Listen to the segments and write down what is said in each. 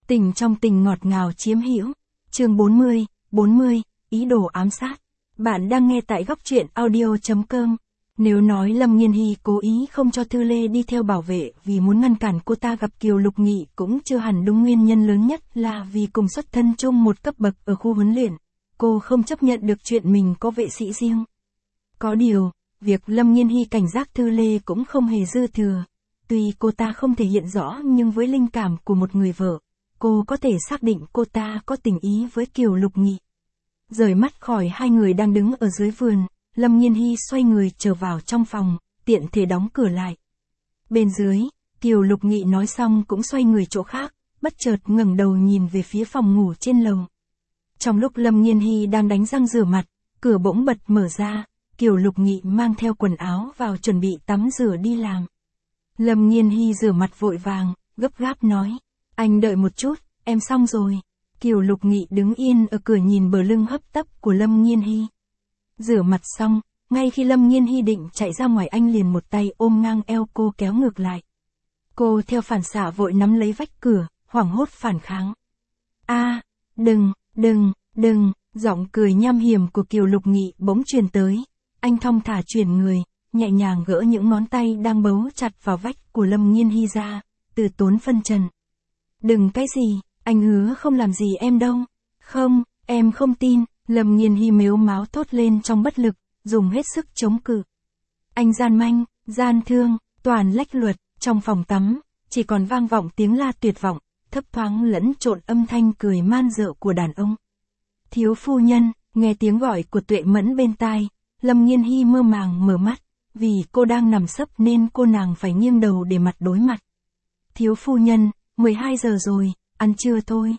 Tình trong tình ngọt ngào chiếm hữu. Chương 40, ý đồ ám sát. Bạn đang nghe tại góc truyện audio.com. Nếu nói Lâm Nghiên Hy cố ý không cho Thư Lê đi theo bảo vệ vì muốn ngăn cản cô ta gặp Kiều Lục Nghị cũng chưa hẳn đúng, nguyên nhân lớn nhất là vì cùng xuất thân chung một cấp bậc ở khu huấn luyện. Cô không chấp nhận được chuyện mình có vệ sĩ riêng. Có điều, việc Lâm Nghiên Hy cảnh giác Thư Lê cũng không hề dư thừa. Tuy cô ta không thể hiện rõ nhưng với linh cảm của một người vợ, cô có thể xác định cô ta có tình ý với Kiều Lục Nghị. Rời mắt khỏi hai người đang đứng ở dưới vườn, Lâm Nghiên Hy xoay người trở vào trong phòng, tiện thể đóng cửa lại. Bên dưới, Kiều Lục Nghị nói xong cũng xoay người chỗ khác, bất chợt ngẩng đầu nhìn về phía phòng ngủ trên lầu. Trong lúc Lâm Nghiên Hy đang đánh răng rửa mặt, cửa bỗng bật mở ra, Kiều Lục Nghị mang theo quần áo vào chuẩn bị tắm rửa đi làm. Lâm Nghiên Hy rửa mặt vội vàng, gấp gáp nói, anh đợi một chút, em xong rồi. Kiều Lục Nghị đứng yên ở cửa nhìn bờ lưng hấp tấp của Lâm Nghiên Hy. Rửa mặt xong, ngay khi Lâm Nghiên Hy định chạy ra ngoài anh liền một tay ôm ngang eo cô kéo ngược lại. Cô theo phản xạ vội nắm lấy vách cửa, hoảng hốt phản kháng. Đừng, giọng cười nham hiểm của Kiều Lục Nghị bỗng truyền tới. Anh thong thả chuyển người, nhẹ nhàng gỡ những ngón tay đang bấu chặt vào vách của Lâm Nghiên Hy ra, từ tốn phân trần. Đừng cái gì, anh hứa không làm gì em đâu. Không, em không tin, Lâm Nghiên Hy mếu máo thốt lên trong bất lực, dùng hết sức chống cự. Anh gian manh, gian thương, toàn lách luật, trong phòng tắm, chỉ còn vang vọng tiếng la tuyệt vọng, thấp thoáng lẫn trộn âm thanh cười man dợ của đàn ông. Thiếu phu nhân, nghe tiếng gọi của Tuệ Mẫn bên tai, Lâm Nghiên Hy mơ màng mở mắt, vì cô đang nằm sấp nên cô nàng phải nghiêng đầu để mặt đối mặt. Thiếu phu nhân, 12 giờ rồi, ăn trưa thôi.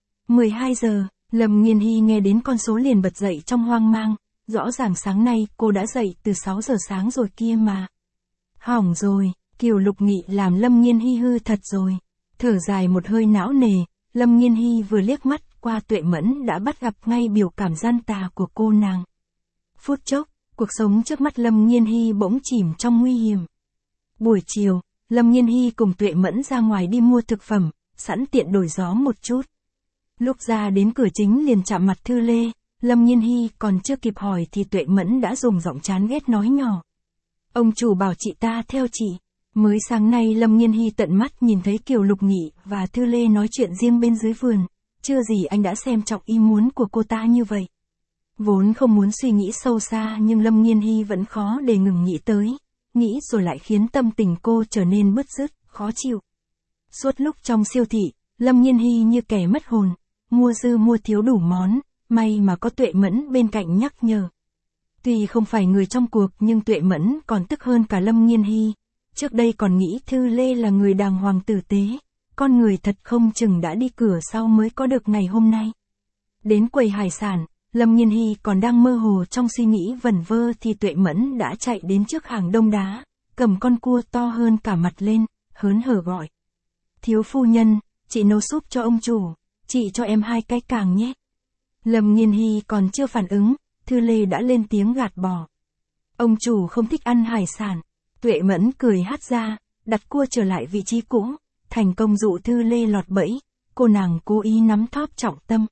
12 giờ, Lâm Nghiên Hy nghe đến con số liền bật dậy trong hoang mang, rõ ràng sáng nay cô đã dậy từ 6 giờ sáng rồi kia mà. Hỏng rồi, Kiều Lục Nghị làm Lâm Nghiên Hy hư thật rồi. Thở dài một hơi não nề, Lâm Nghiên Hy vừa liếc mắt qua Tuệ Mẫn đã bắt gặp ngay biểu cảm gian tà của cô nàng. Phút chốc, cuộc sống trước mắt Lâm Nghiên Hy bỗng chìm trong nguy hiểm. Buổi chiều, Lâm Nghiên Hy cùng Tuệ Mẫn ra ngoài đi mua thực phẩm, sẵn tiện đổi gió một chút. Lúc ra đến cửa chính liền chạm mặt Thư Lê, Lâm Nghiên Hy còn chưa kịp hỏi thì Tuệ Mẫn đã dùng giọng chán ghét nói nhỏ. Ông chủ bảo chị ta theo chị. Mới sáng nay Lâm Nghiên Hy tận mắt nhìn thấy Kiều Lục Nghị và Thư Lê nói chuyện riêng bên dưới vườn, chưa gì anh đã xem trọng ý muốn của cô ta như vậy. Vốn không muốn suy nghĩ sâu xa nhưng Lâm Nghiên Hy vẫn khó để ngừng nghĩ tới, nghĩ rồi lại khiến tâm tình cô trở nên bứt rứt, khó chịu. Suốt lúc trong siêu thị, Lâm Nghiên Hy như kẻ mất hồn, mua dư mua thiếu đủ món, may mà có Tuệ Mẫn bên cạnh nhắc nhở. Tuy không phải người trong cuộc nhưng Tuệ Mẫn còn tức hơn cả Lâm Nghiên Hy. Trước đây còn nghĩ Thư Lê là người đàng hoàng tử tế, con người thật không chừng đã đi cửa sau mới có được ngày hôm nay. Đến quầy hải sản, Lâm Nghiên Hy còn đang mơ hồ trong suy nghĩ vẩn vơ thì Tuệ Mẫn đã chạy đến trước hàng đông đá, cầm con cua to hơn cả mặt lên, hớn hở gọi. Thiếu phu nhân, chị nấu súp cho ông chủ, chị cho em 2 cái càng nhé. Lâm Nghiên Hy còn chưa phản ứng, Thư Lê đã lên tiếng gạt bỏ. Ông chủ không thích ăn hải sản. Tuệ Mẫn cười hát ra, đặt cua trở lại vị trí cũ, thành công dụ Thư Lê lọt bẫy, cô nàng cố ý nắm thóp trọng tâm.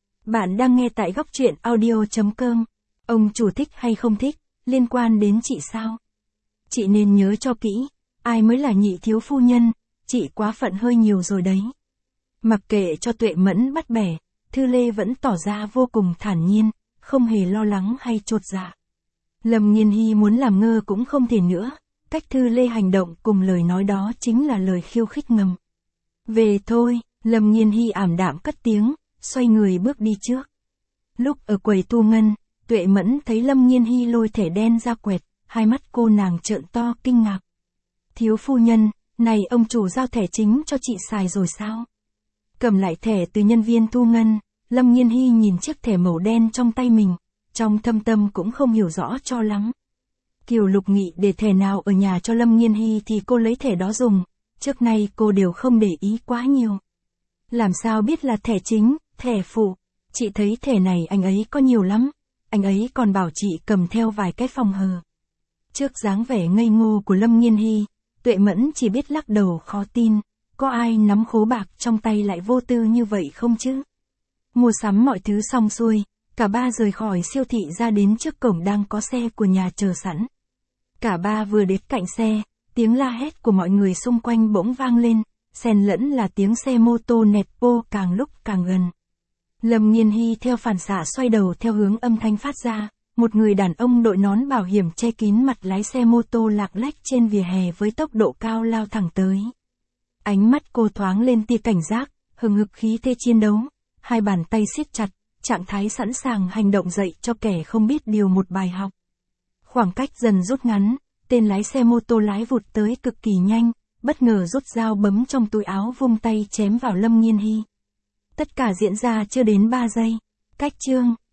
Bạn đang nghe tại góc truyện audio.com. Ông chủ thích hay không thích, liên quan đến chị sao? Chị nên nhớ cho kỹ, ai mới là nhị thiếu phu nhân, chị quá phận hơi nhiều rồi đấy. Mặc kệ cho Tuệ Mẫn bắt bẻ, Thư Lê vẫn tỏ ra vô cùng thản nhiên, không hề lo lắng hay chột dạ. Lâm Nghiên Hy muốn làm ngơ cũng không thể nữa. Cách Thư Lê hành động cùng lời nói đó chính là lời khiêu khích ngầm. Về thôi, Lâm Nghiên Hy ảm đạm cất tiếng, xoay người bước đi trước. Lúc ở quầy thu ngân, Tuệ Mẫn thấy Lâm Nghiên Hy lôi thẻ đen ra quẹt, hai mắt cô nàng trợn to kinh ngạc. Thiếu phu nhân, này ông chủ giao thẻ chính cho chị xài rồi sao? Cầm lại thẻ từ nhân viên thu ngân, Lâm Nghiên Hy nhìn chiếc thẻ màu đen trong tay mình, trong thâm tâm cũng không hiểu rõ cho lắm. Kiều Lục Nghị để thẻ nào ở nhà cho Lâm Nghiên Hy thì cô lấy thẻ đó dùng, trước nay cô đều không để ý quá nhiều. Làm sao biết là thẻ chính, thẻ phụ, chị thấy thẻ này anh ấy có nhiều lắm, anh ấy còn bảo chị cầm theo vài cái phòng hờ. Trước dáng vẻ ngây ngô của Lâm Nghiên Hy, Tuệ Mẫn chỉ biết lắc đầu khó tin, có ai nắm khố bạc trong tay lại vô tư như vậy không chứ? Mua sắm mọi thứ xong xuôi, cả ba rời khỏi siêu thị ra đến trước cổng đang có xe của nhà chờ sẵn. Cả ba vừa đến cạnh xe, tiếng la hét của mọi người xung quanh bỗng vang lên, xen lẫn là tiếng xe mô tô nẹt bô càng lúc càng gần. Lâm Nghiên Hy theo phản xạ xoay đầu theo hướng âm thanh phát ra, một người đàn ông đội nón bảo hiểm che kín mặt lái xe mô tô lạc lách trên vỉa hè với tốc độ cao lao thẳng tới. Ánh mắt cô thoáng lên tia cảnh giác, hừng hực khí thế chiến đấu, hai bàn tay siết chặt, trạng thái sẵn sàng hành động dạy cho kẻ không biết điều một bài học. Khoảng cách dần rút ngắn, tên lái xe mô tô lái vụt tới cực kỳ nhanh, bất ngờ rút dao bấm trong túi áo vung tay chém vào Lâm Nghiên Hy. Tất cả diễn ra chưa đến 3 giây. Cách chương